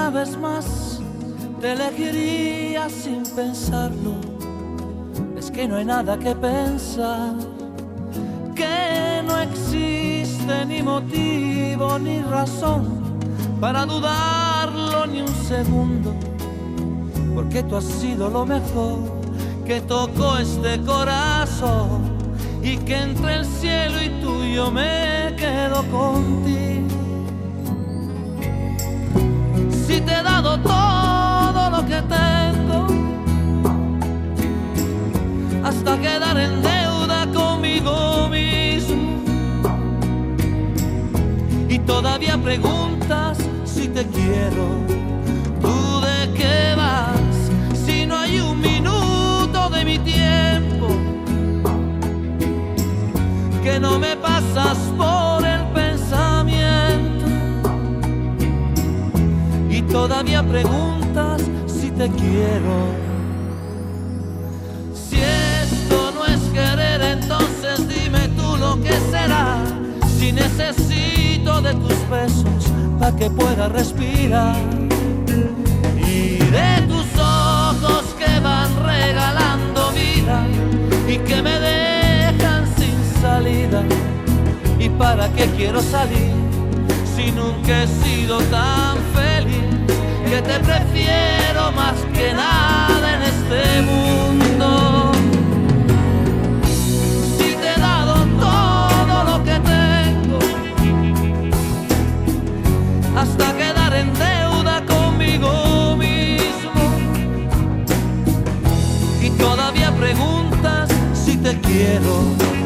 una vez más te elegiría sin pensarlo. Es que no hay nada que pensar, que no existe ni motivo ni razón para dudarlo ni un segundo, porque tú has sido lo mejor que tocó este corazón, y que entre el cielo y tú yo me quedo contigo. Si te he dado todo lo que tengo, hasta quedar en deuda conmigo mismo, y todavía preguntas si te quiero, ¿tú de qué vas? Si no hay un minuto de mi tiempo que no me pasas por el pensamiento, y todavía preguntas si te quiero. Si esto no es querer, entonces dime tú lo que será. Si necesito de tus besos para que pueda respirar, y de tus ojos que van regalando vida y que me dejan sin salida. ¿Y para qué quiero salir si nunca he sido tan feliz? Que te prefiero más que nada en este mundo. Si te he dado todo lo que tengo, hasta quedar en deuda conmigo mismo, y todavía preguntas si te quiero.